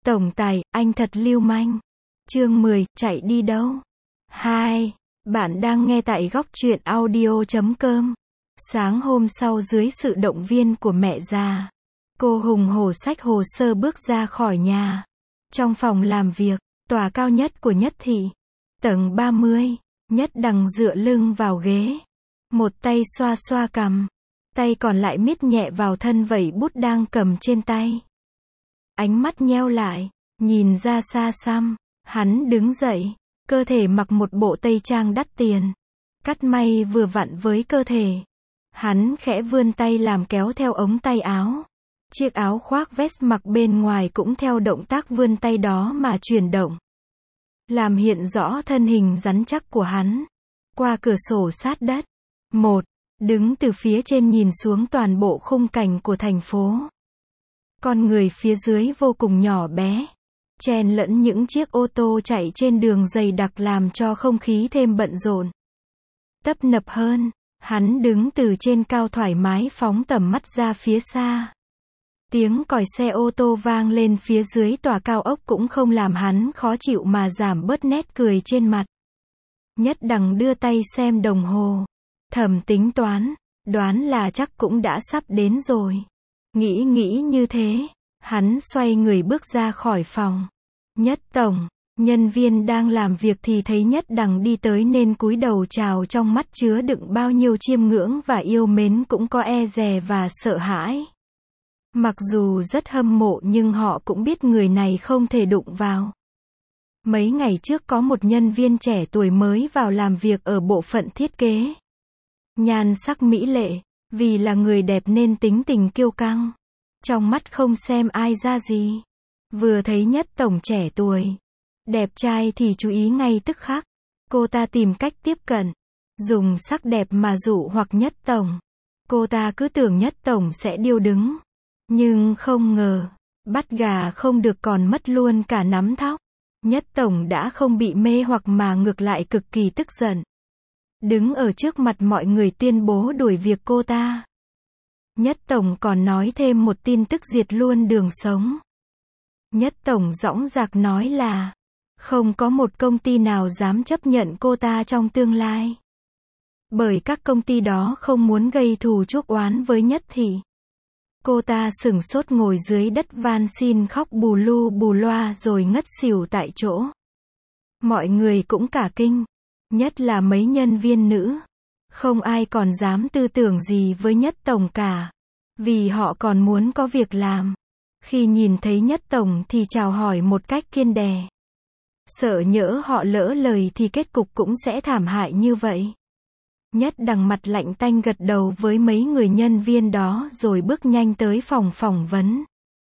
Tổng tài, anh thật lưu manh. Chương 10, chạy đi đâu? 2. Bạn đang nghe tại góc truyện audio.com. Sáng hôm sau dưới sự động viên của mẹ già, cô hùng hổ xách hồ sơ bước ra khỏi nhà. Trong phòng làm việc, tòa cao nhất của Nhất Thị, tầng 30, Nhất Đằng dựa lưng vào ghế. Một tay xoa xoa cằm, tay còn lại miết nhẹ vào thân vẩy bút đang cầm trên tay. Ánh mắt nheo lại, nhìn ra xa xăm, hắn đứng dậy, cơ thể mặc một bộ tây trang đắt tiền, cắt may vừa vặn với cơ thể. Hắn khẽ vươn tay làm kéo theo ống tay áo. Chiếc áo khoác vest mặc bên ngoài cũng theo động tác vươn tay đó mà chuyển động, làm hiện rõ thân hình rắn chắc của hắn. Qua cửa sổ sát đất, đứng từ phía trên nhìn xuống toàn bộ khung cảnh của thành phố. Con người phía dưới vô cùng nhỏ bé, chen lẫn những chiếc ô tô chạy trên đường dày đặc làm cho không khí thêm bận rộn, tấp nập hơn. Hắn đứng từ trên cao thoải mái phóng tầm mắt ra phía xa. Tiếng còi xe ô tô vang lên phía dưới tòa cao ốc cũng không làm hắn khó chịu mà giảm bớt nét cười trên mặt. Nhất Đằng đưa tay xem đồng hồ, thầm tính toán, đoán là chắc cũng đã sắp đến rồi. Nghĩ như thế, hắn xoay người bước ra khỏi phòng. Nhất tổng, nhân viên đang làm việc thì thấy Nhất Đằng đi tới nên cúi đầu chào, trong mắt chứa đựng bao nhiêu chiêm ngưỡng và yêu mến, cũng có e dè và sợ hãi. Mặc dù rất hâm mộ nhưng họ cũng biết người này không thể đụng vào. Mấy ngày trước có một nhân viên trẻ tuổi mới vào làm việc ở bộ phận thiết kế. Nhan sắc mỹ lệ, vì là người đẹp nên tính tình kiêu căng, trong mắt không xem ai ra gì. Vừa thấy Nhất tổng trẻ tuổi, đẹp trai thì chú ý ngay tức khắc. Cô ta tìm cách tiếp cận, dùng sắc đẹp mà dụ hoặc Nhất tổng. Cô ta cứ tưởng Nhất tổng sẽ điêu đứng, nhưng không ngờ, bắt gà không được còn mất luôn cả nắm thóc. Nhất tổng đã không bị mê hoặc mà ngược lại cực kỳ tức giận, đứng ở trước mặt mọi người tuyên bố đuổi việc cô ta. Nhất tổng còn nói thêm một tin tức diệt luôn đường sống. Nhất tổng dõng dạc nói là không có một công ty nào dám chấp nhận cô ta trong tương lai, bởi các công ty đó không muốn gây thù chuốc oán với Nhất Thị. Cô ta sửng sốt ngồi dưới đất van xin khóc bù lu bù loa rồi ngất xỉu tại chỗ. Mọi người cũng cả kinh, nhất là mấy nhân viên nữ. Không ai còn dám tư tưởng gì với Nhất tổng cả, vì họ còn muốn có việc làm. Khi nhìn thấy Nhất tổng thì chào hỏi một cách kiên đè, sợ nhỡ họ lỡ lời thì kết cục cũng sẽ thảm hại như vậy. Nhất Đằng mặt lạnh tanh gật đầu với mấy người nhân viên đó rồi bước nhanh tới phòng phỏng vấn.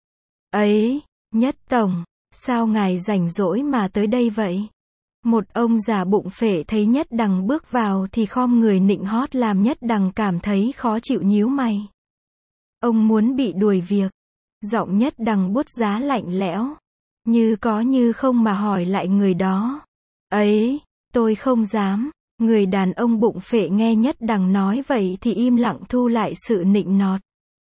Ấy, Nhất tổng, sao ngài rảnh rỗi mà tới đây vậy? Một ông già bụng phệ thấy Nhất Đằng bước vào thì khom người nịnh hót làm Nhất Đằng cảm thấy khó chịu nhíu mày. Ông muốn bị đuổi việc. Giọng Nhất Đằng buốt giá lạnh lẽo, như có như không mà hỏi lại người đó. Ấy, tôi không dám. Người đàn ông bụng phệ nghe Nhất Đằng nói vậy thì im lặng thu lại sự nịnh nọt.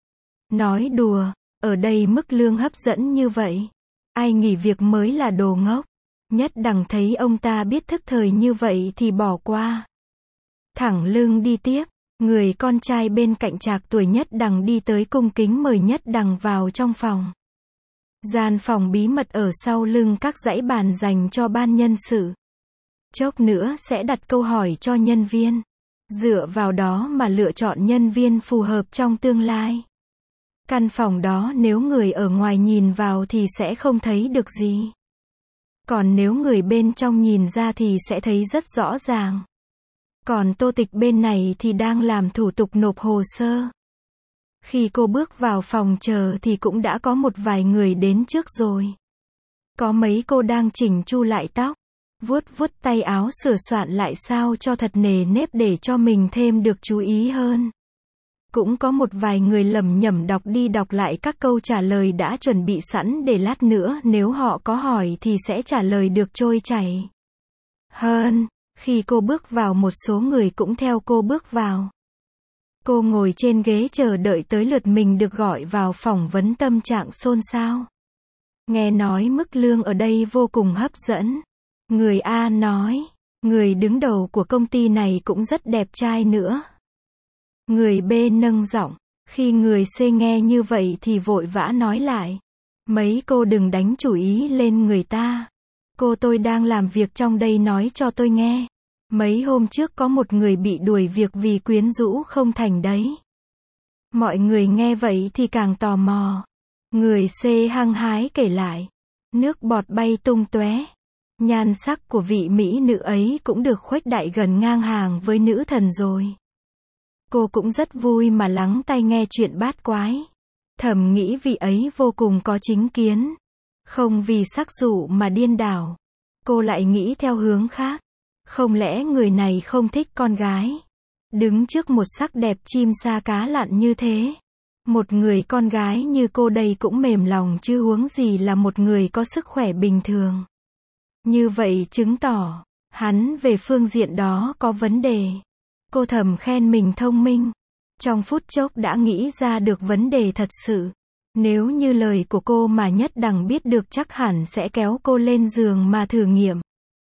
Nói đùa, ở đây mức lương hấp dẫn như vậy, ai nghỉ việc mới là đồ ngốc. Nhất Đằng thấy ông ta biết thức thời như vậy thì bỏ qua, thẳng lưng đi tiếp. Người con trai bên cạnh trạc tuổi Nhất Đằng đi tới cung kính mời Nhất Đằng vào trong phòng. Gian phòng bí mật ở sau lưng các dãy bàn dành cho ban nhân sự. Chốc nữa sẽ đặt câu hỏi cho nhân viên, dựa vào đó mà lựa chọn nhân viên phù hợp trong tương lai. Căn phòng đó nếu người ở ngoài nhìn vào thì sẽ không thấy được gì, còn nếu người bên trong nhìn ra thì sẽ thấy rất rõ ràng. Còn Tô Tịch bên này thì đang làm thủ tục nộp hồ sơ. Khi cô bước vào phòng chờ thì cũng đã có một vài người đến trước rồi. Có mấy cô đang chỉnh chu lại tóc, vuốt tay áo sửa soạn lại sao cho thật nề nếp để cho mình thêm được chú ý hơn. Cũng có một vài người lẩm nhẩm đọc đi đọc lại các câu trả lời đã chuẩn bị sẵn để lát nữa nếu họ có hỏi thì sẽ trả lời được trôi chảy hơn. Khi cô bước vào một số người cũng theo cô bước vào. Cô ngồi trên ghế chờ đợi tới lượt mình được gọi vào phỏng vấn, tâm trạng xôn xao. Nghe nói mức lương ở đây vô cùng hấp dẫn. Người A nói, người đứng đầu của công ty này cũng rất đẹp trai nữa. Người B nâng giọng, khi người C nghe như vậy thì vội vã nói lại. Mấy cô đừng đánh chủ ý lên người ta. Cô tôi đang làm việc trong đây nói cho tôi nghe. Mấy hôm trước có một người bị đuổi việc vì quyến rũ không thành đấy. Mọi người nghe vậy thì càng tò mò. Người C hăng hái kể lại. Nước bọt bay tung tóe. Nhan sắc của vị mỹ nữ ấy cũng được khuếch đại gần ngang hàng với nữ thần rồi. Cô cũng rất vui mà lắng tai nghe chuyện bát quái. Thầm nghĩ vị ấy vô cùng có chính kiến. Không vì sắc dụ mà điên đảo. Cô lại nghĩ theo hướng khác. Không lẽ người này không thích con gái? Đứng trước một sắc đẹp chim sa cá lặn như thế. Một người con gái như cô đây cũng mềm lòng chứ huống gì là một người có sức khỏe bình thường. Như vậy chứng tỏ, hắn về phương diện đó có vấn đề. Cô thầm khen mình thông minh. Trong phút chốc đã nghĩ ra được vấn đề thật sự. Nếu như lời của cô mà Nhất Đằng biết được chắc hẳn sẽ kéo cô lên giường mà thử nghiệm.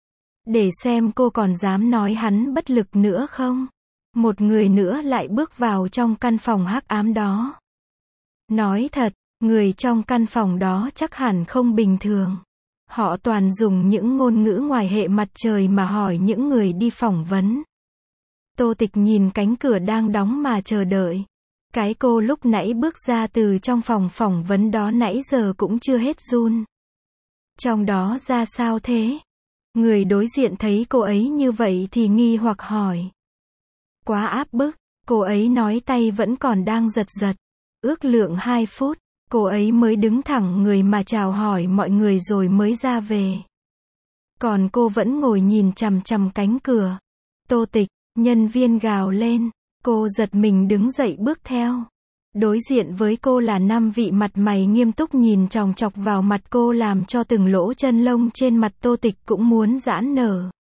Để xem cô còn dám nói hắn bất lực nữa không? Một người nữa lại bước vào trong căn phòng hắc ám đó. Nói thật, người trong căn phòng đó chắc hẳn không bình thường. Họ toàn dùng những ngôn ngữ ngoài hệ mặt trời mà hỏi những người đi phỏng vấn. Tô Tịch nhìn cánh cửa đang đóng mà chờ đợi. Cái cô lúc nãy bước ra từ trong phòng phỏng vấn đó nãy giờ cũng chưa hết run. Trong đó ra sao thế? Người đối diện thấy cô ấy như vậy thì nghi hoặc hỏi. Quá áp bức, cô ấy nói tay vẫn còn đang giật giật. Ước lượng 2 phút, cô ấy mới đứng thẳng người mà chào hỏi mọi người rồi mới ra về. Còn cô vẫn ngồi nhìn chằm chằm cánh cửa. Tô Tịch, nhân viên gào lên. Cô giật mình đứng dậy bước theo. Đối diện với cô là 5 vị mặt mày nghiêm túc nhìn chòng chọc vào mặt cô làm cho từng lỗ chân lông trên mặt Tô Tịch cũng muốn giãn nở.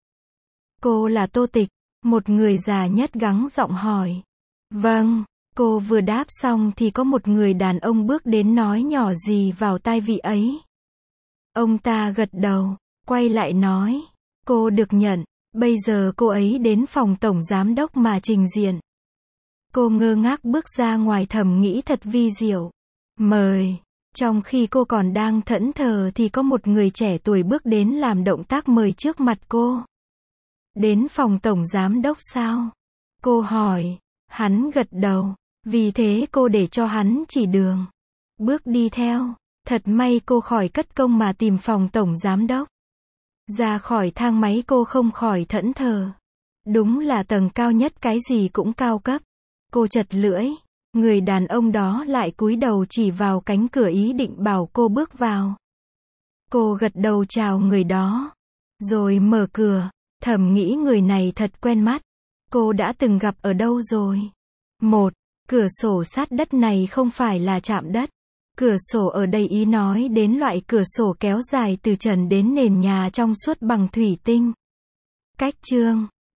Cô là Tô Tịch, một người già nhất gắng giọng hỏi. Vâng, cô vừa đáp xong thì có một người đàn ông bước đến nói nhỏ gì vào tai vị ấy. Ông ta gật đầu, quay lại nói. Cô được nhận, bây giờ cô ấy đến phòng tổng giám đốc mà trình diện. Cô ngơ ngác bước ra ngoài thầm nghĩ thật vi diệu. Mời. Trong khi cô còn đang thẫn thờ thì có một người trẻ tuổi bước đến làm động tác mời trước mặt cô. Đến phòng tổng giám đốc sao? Cô hỏi. Hắn gật đầu. Vì thế cô để cho hắn chỉ đường. Bước đi theo. Thật may cô khỏi cất công mà tìm phòng tổng giám đốc. Ra khỏi thang máy cô không khỏi thẫn thờ. Đúng là tầng cao nhất cái gì cũng cao cấp. Cô chật lưỡi. Người đàn ông đó lại cúi đầu chỉ vào cánh cửa ý định bảo cô bước vào. Cô gật đầu chào người đó. Rồi mở cửa. Thầm nghĩ người này thật quen mắt. Cô đã từng gặp ở đâu rồi? Cửa sổ sát đất này không phải là chạm đất. Cửa sổ ở đây ý nói đến loại cửa sổ kéo dài từ trần đến nền nhà trong suốt bằng thủy tinh. Cách chương